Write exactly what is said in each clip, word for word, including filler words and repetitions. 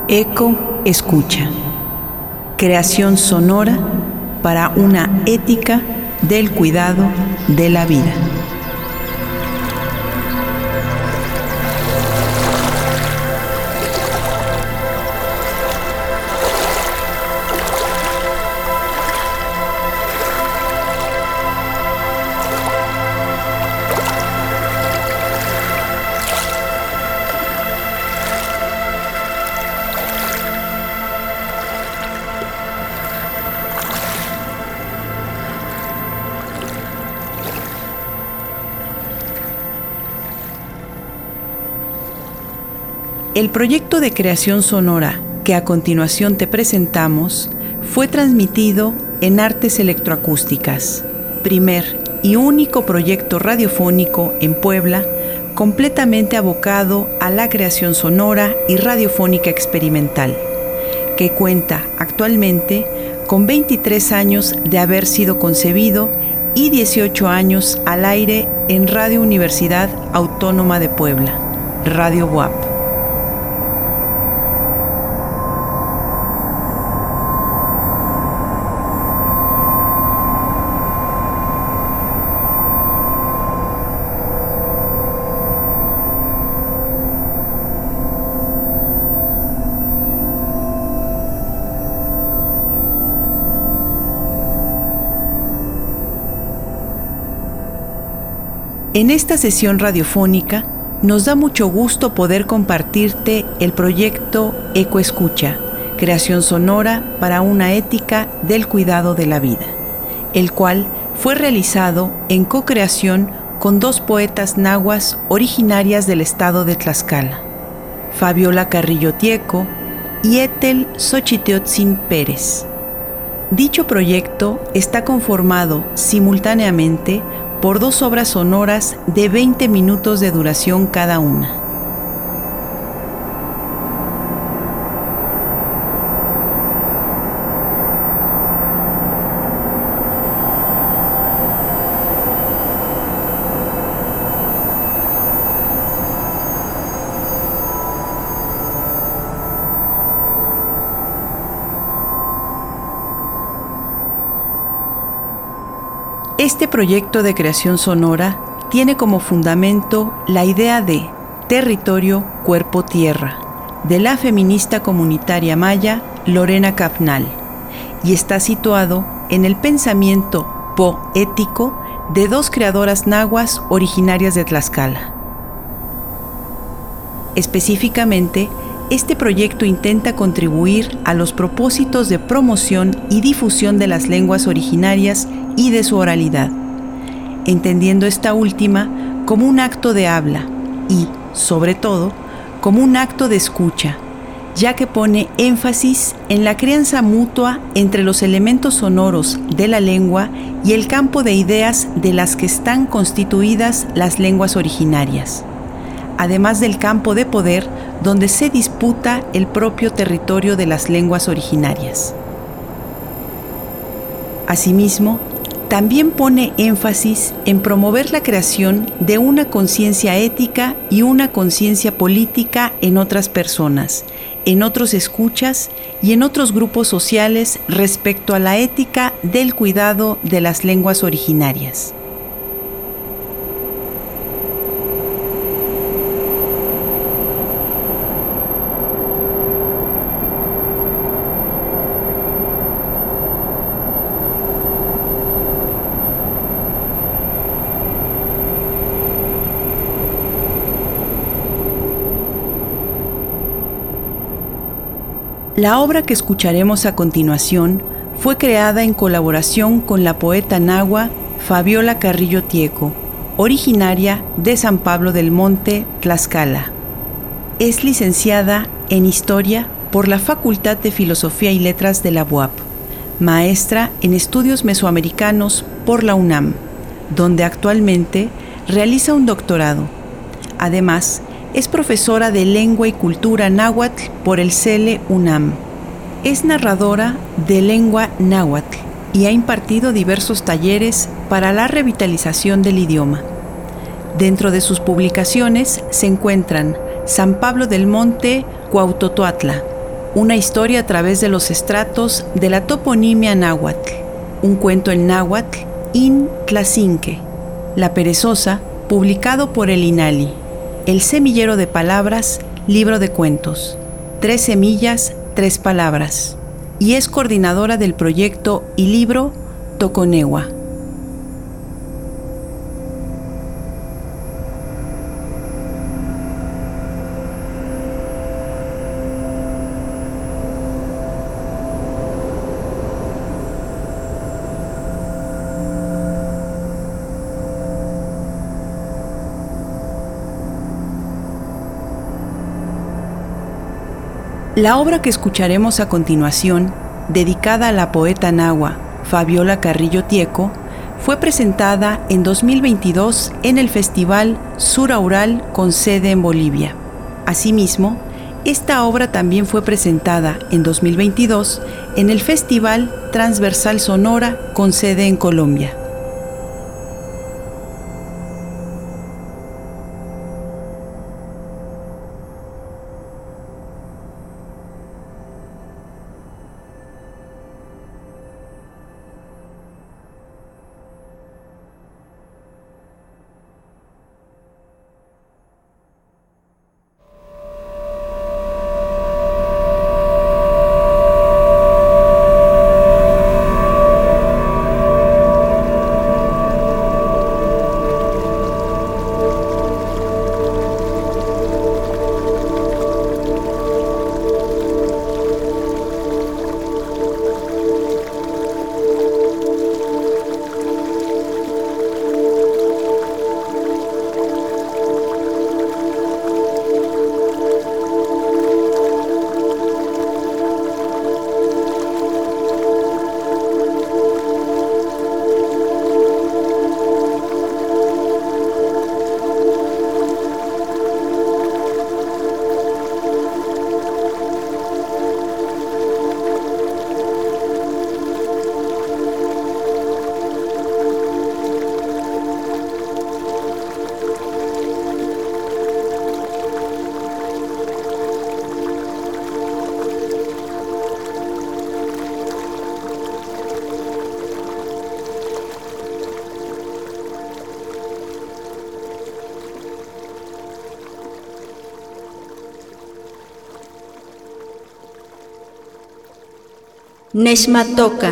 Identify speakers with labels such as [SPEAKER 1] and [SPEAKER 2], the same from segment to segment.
[SPEAKER 1] Eco Escucha. Creación sonora para una ética del cuidado de la vida. El proyecto de creación sonora que a continuación te presentamos fue transmitido en Artes Electroacústicas, primer y único proyecto radiofónico en Puebla completamente abocado a la creación sonora y radiofónica experimental, que cuenta actualmente con veintitrés años de haber sido concebido y dieciocho años al aire en Radio Universidad Autónoma de Puebla, Radio B U A P. En esta sesión radiofónica nos da mucho gusto poder compartirte el proyecto Eco Escucha, creación sonora para una ética del cuidado de la vida, el cual fue realizado en co-creación con dos poetas nahuas originarias del estado de Tlaxcala, Fabiola Carrillo Tieco y Ethel Xochiteotzin Pérez. Dicho proyecto está conformado simultáneamente por dos obras sonoras de veinte minutos de duración cada una. Este proyecto de creación sonora tiene como fundamento la idea de territorio, cuerpo, tierra, de la feminista comunitaria maya Lorena Capnal, y está situado en el pensamiento poético de dos creadoras nahuas originarias de Tlaxcala. Específicamente, este proyecto intenta contribuir a los propósitos de promoción y difusión de las lenguas originarias y de su oralidad, entendiendo esta última como un acto de habla y, sobre todo, como un acto de escucha, ya que pone énfasis en la crianza mutua entre los elementos sonoros de la lengua y el campo de ideas de las que están constituidas las lenguas originarias, además del campo de poder donde se disputa el propio territorio de las lenguas originarias. Asimismo, también pone énfasis en promover la creación de una conciencia ética y una conciencia política en otras personas, en otros escuchas y en otros grupos sociales respecto a la ética del cuidado de las lenguas originarias. La obra que escucharemos a continuación fue creada en colaboración con la poeta nahua Fabiola Carrillo Tieco, originaria de San Pablo del Monte, Tlaxcala. Es licenciada en Historia por la Facultad de Filosofía y Letras de la B U A P, maestra en Estudios Mesoamericanos por la UNAM, donde actualmente realiza un doctorado. Además, es profesora de Lengua y Cultura Náhuatl por el C E L E UNAM. Es narradora de lengua náhuatl y ha impartido diversos talleres para la revitalización del idioma. Dentro de sus publicaciones se encuentran San Pablo del Monte, Cuauhtotoatla, una historia a través de los estratos de la toponimia náhuatl, un cuento en náhuatl, In Tlacinque, La Perezosa, publicado por el INALI, El Semillero de Palabras, libro de cuentos, Tres Semillas, Tres Palabras, y es coordinadora del proyecto y libro Toconehua. La obra que escucharemos a continuación, dedicada a la poeta nahua Fabiola Carrillo Tieco, fue presentada en dos mil veintidós en el Festival Suraural con sede en Bolivia. Asimismo, esta obra también fue presentada en dos mil veintidós en el Festival Transversal Sonora con sede en Colombia.
[SPEAKER 2] Nexmatoca.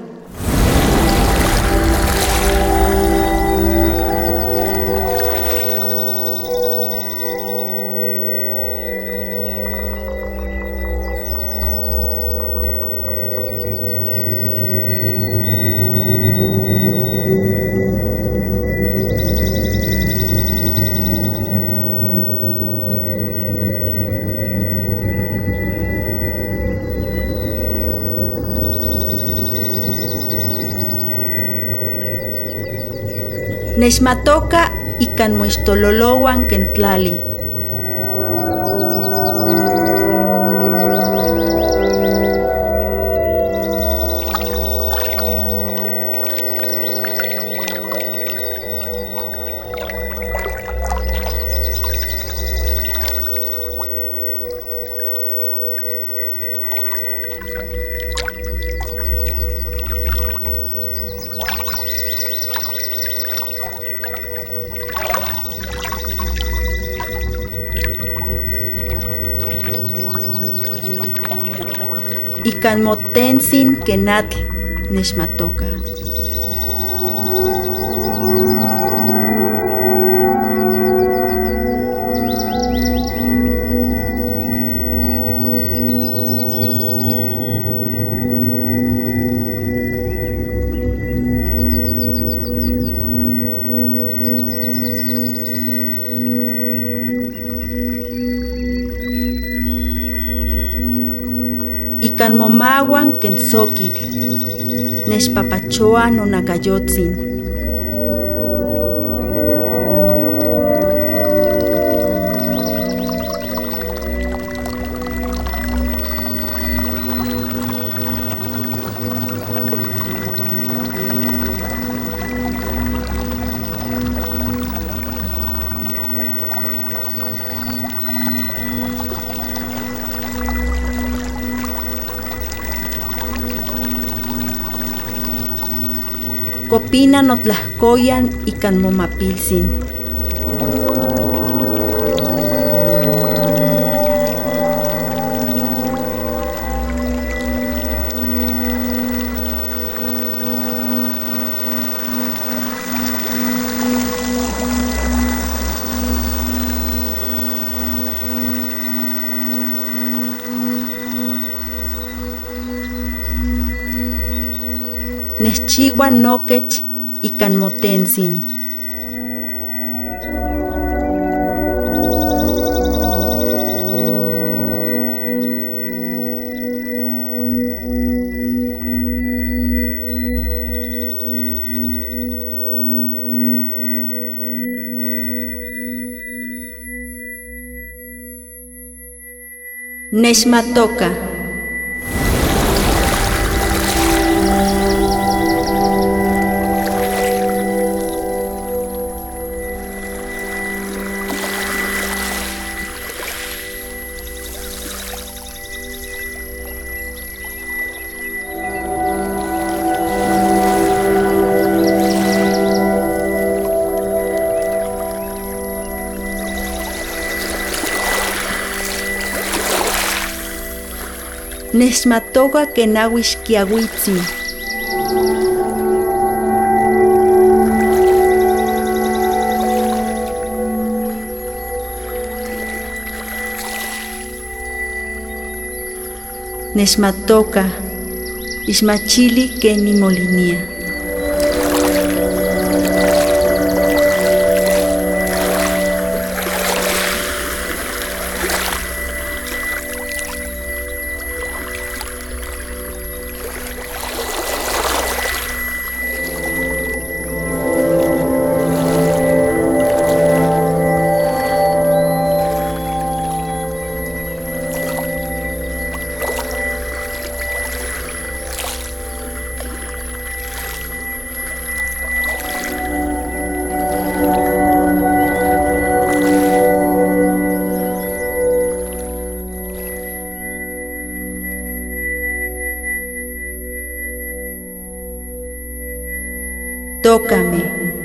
[SPEAKER 2] Nexmatoca ikan moixtololowan ken tlali. Ikan motensin kenatl nexmatoca. Ikan momawan ken sokitl, nexpapachoa nonakayotzin. Copina notlahcoyan ikan momapilsin. Nechchiwa nokech ikan motensin. Nechmatoka. Nechmatoka kenawish kiawitzin. Nechmatoka ismachili que ni molinia. Tócame.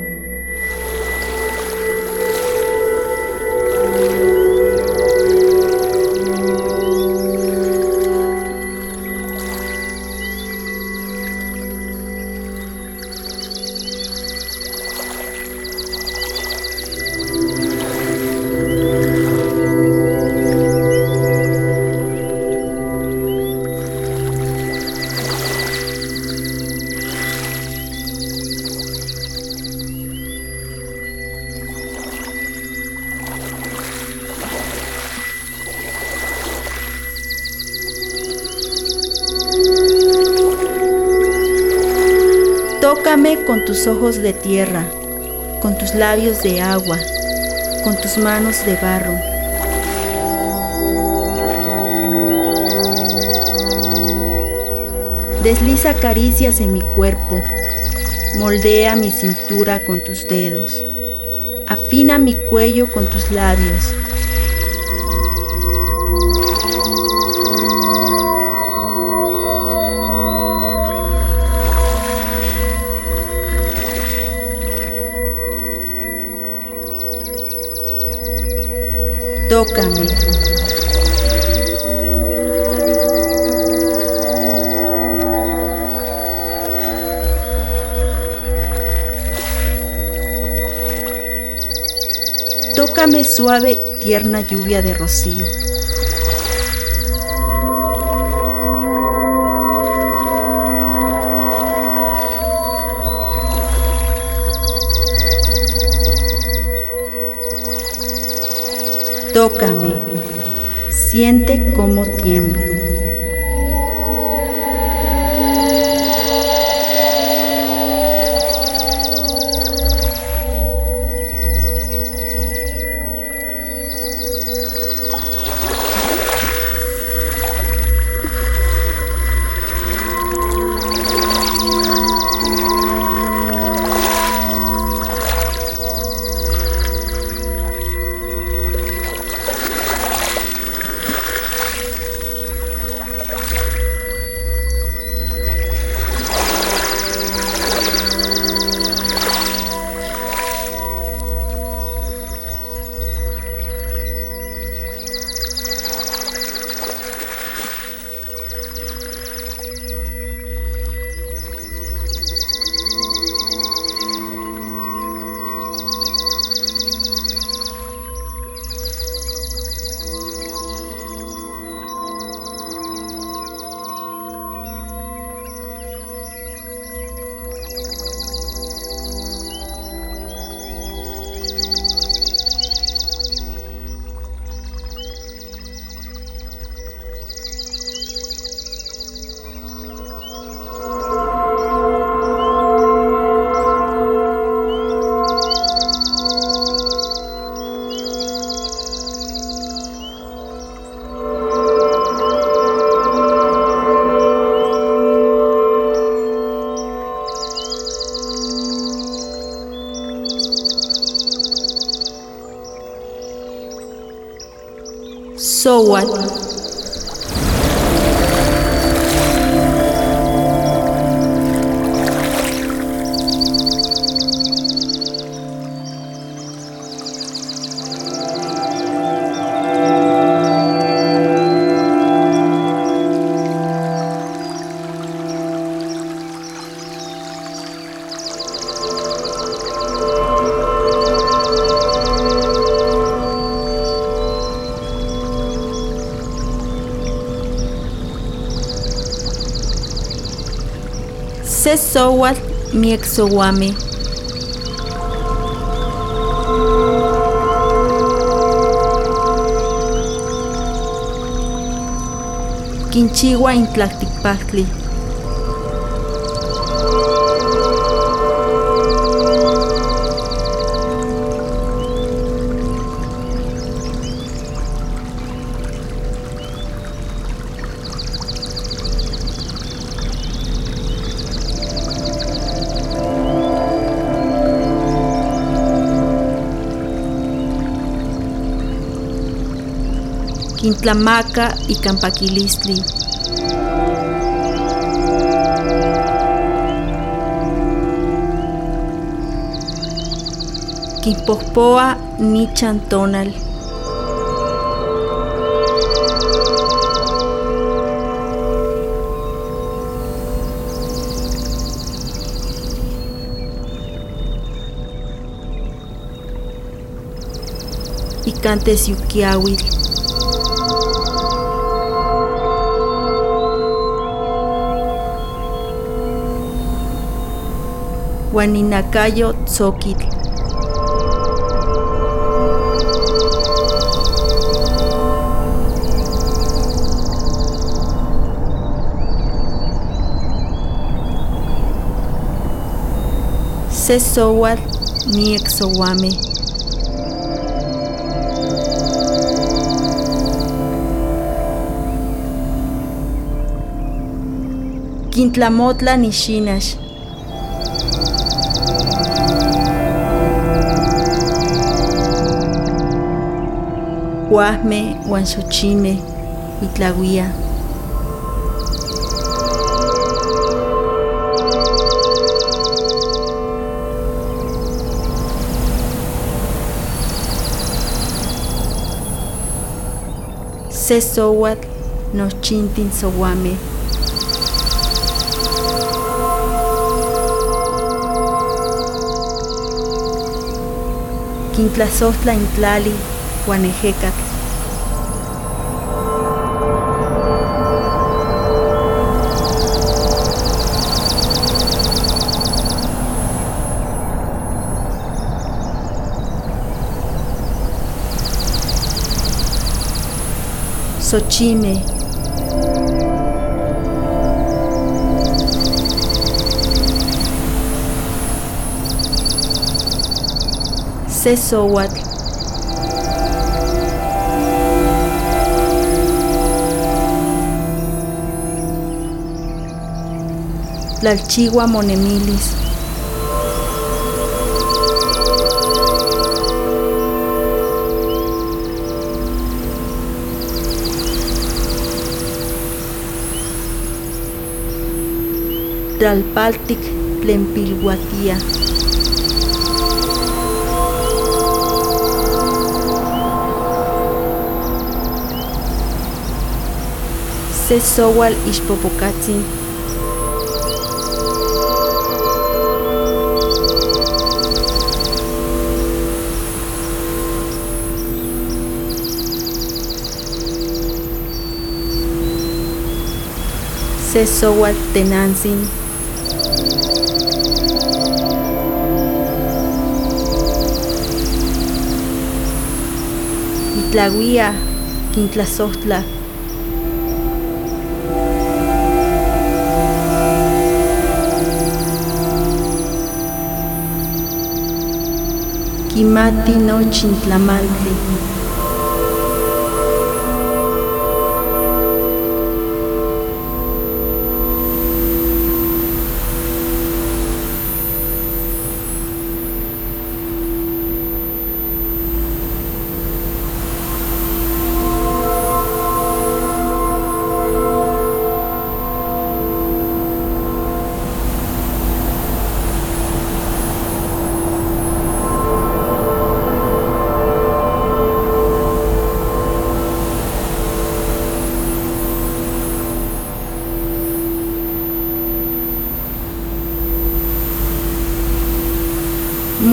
[SPEAKER 2] Tócame con tus ojos de tierra, con tus labios de agua, con tus manos de barro. Desliza caricias en mi cuerpo, moldea mi cintura con tus dedos, afina mi cuello con tus labios. Tócame. Tócame suave, tierna lluvia de rocío. Tócame, siente cómo tiemblo. Sesowatl. Sesowatl miexowame. Quinchigua intlacticpahtli. Quintlamaca y Campaquilistli. Quinpohpoa nichantonal. Y cantes yuquiahuil. Huaninacayo tzoquitl. Sesowatl miexowame. Quintlamotla nixinax. Huasme, Huanxochime, Itlauia. Sesowatl nochchintin sowame. Quintlazohtla intlali, Huanejecatl. Xochime. Sesowatl. Tlalchigua monemilis. Tlalpaltic Tlempilhuatia. Sesowatl ixpopocatzin. Sesowatl tenantzin. Itlauia, Quintlazohtla. Quimati nochintlamantli.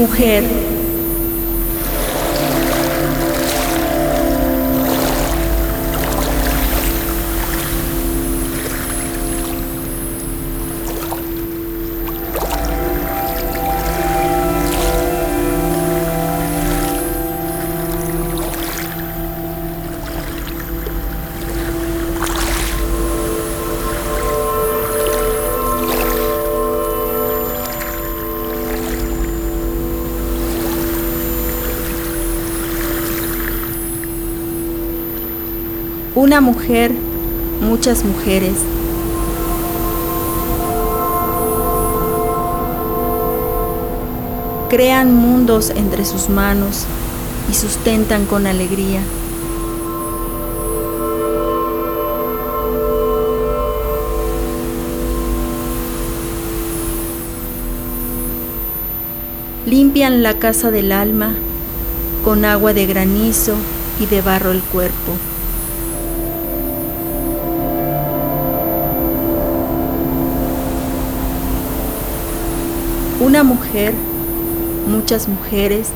[SPEAKER 2] Mujer. Una mujer, muchas mujeres. Crean mundos entre sus manos y sustentan con alegría. Limpian la casa del alma con agua de granizo y de barro el cuerpo. Una mujer, muchas mujeres,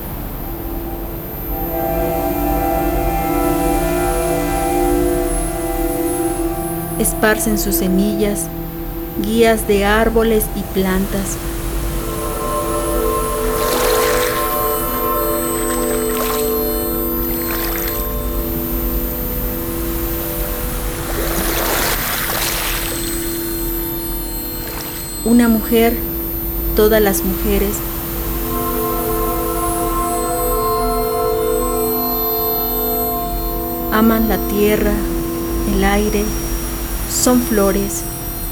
[SPEAKER 2] esparcen sus semillas, guías de árboles y plantas. Una mujer, todas las mujeres, aman la tierra, el aire, son flores.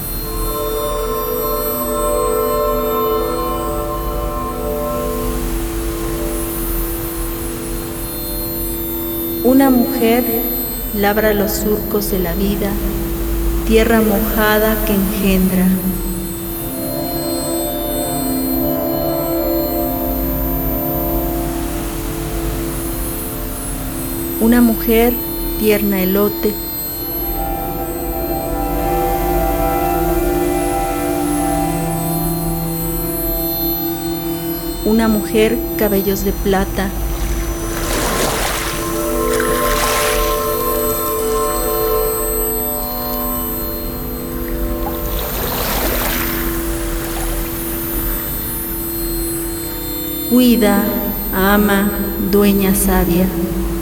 [SPEAKER 2] Una mujer labra los surcos de la vida, tierra mojada que engendra. Una mujer tierna elote, una mujer cabellos de plata, cuida, ama, dueña sabia.